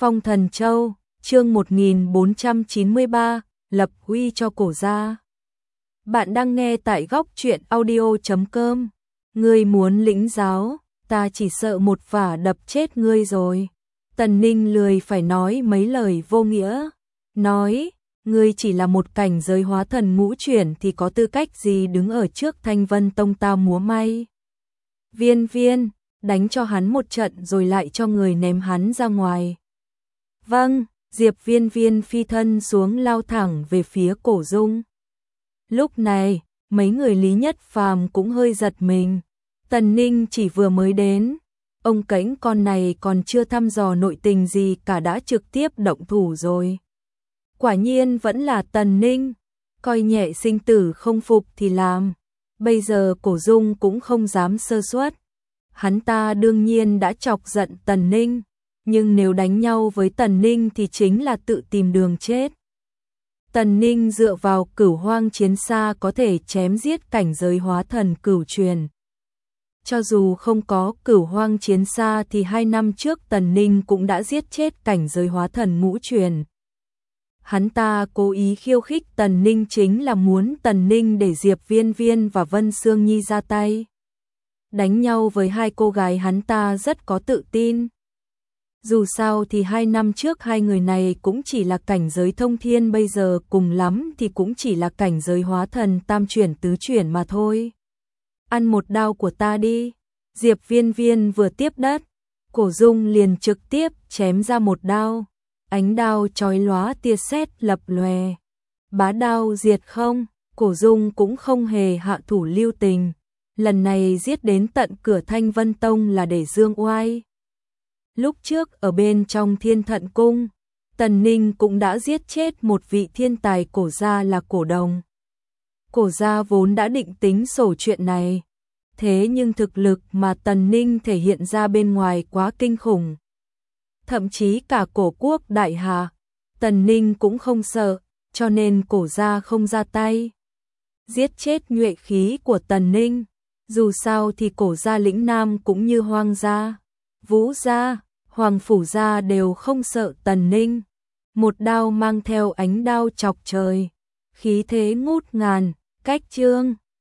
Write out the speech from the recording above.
Phong Thần Châu, chương 1493, lập uy cho cổ gia. Bạn đang nghe tại góc truyện audio.com. Ngươi muốn lĩnh giáo, ta chỉ sợ một vả đập chết ngươi rồi. Tần Ninh lười phải nói mấy lời vô nghĩa. Nói, ngươi chỉ là một cảnh giới hóa thần ngũ chuyển thì có tư cách gì đứng ở trước Thanh Vân Tông ta múa may. Viên Viên, đánh cho hắn một trận rồi lại cho người ném hắn ra ngoài. Vâng, Diệp Viên Viên phi thân xuống lao thẳng về phía Cổ Dung. Lúc này, mấy người Lý Nhất Phàm cũng hơi giật mình. Tần Ninh chỉ vừa mới đến, ông cãnh con này còn chưa thăm dò nội tình gì cả đã trực tiếp động thủ rồi. Quả nhiên vẫn là Tần Ninh, coi nhẹ sinh tử không phục thì làm. Bây giờ Cổ Dung cũng không dám sơ suất. Hắn ta đương nhiên đã chọc giận Tần Ninh, nhưng nếu đánh nhau với Tần Ninh thì chính là tự tìm đường chết. Tần Ninh dựa vào Cửu Hoang Chiến Xa có thể chém giết cảnh giới hóa thần cửu truyền. Cho dù không có Cửu Hoang Chiến Xa thì 2 năm trước Tần Ninh cũng đã giết chết cảnh giới hóa thần ngũ truyền. Hắn ta cố ý khiêu khích Tần Ninh chính là muốn Tần Ninh để Diệp Viên Viên và Vân Sương Nhi ra tay. Đánh nhau với hai cô gái hắn ta rất có tự tin. Dù sao thì 2 năm trước hai người này cũng chỉ là cảnh giới thông thiên, bây giờ cùng lắm thì cũng chỉ là cảnh giới hóa thần tam chuyển tứ chuyển mà thôi. Ăn một đao của ta đi. Diệp Viên Viên vừa tiếp đất, Cổ Dung liền trực tiếp chém ra một đao. Ánh đao chói lóa tia sét lập lòe. Bá đao diệt không, Cổ Dung cũng không hề hạ thủ lưu tình. Lần này giết đến tận cửa Thanh Vân Tông là để dương oai. Lúc trước ở bên trong Thiên Thận Cung, Tần Ninh cũng đã giết chết một vị thiên tài Cổ gia là Cổ Đồng. Cổ gia vốn đã định tính sổ chuyện này. Thế nhưng thực lực mà Tần Ninh thể hiện ra bên ngoài quá kinh khủng. Thậm chí cả Cổ quốc đại hà, Tần Ninh cũng không sợ, cho nên Cổ gia không ra tay. Giết chết nhuệ khí của Tần Ninh. Dù sao thì Cổ gia lĩnh Nam cũng như Hoang gia, Vũ gia, Hoàng phủ gia đều không sợ Tần Ninh. Một đao mang theo ánh đao chọc trời, khí thế ngút ngàn, cách chương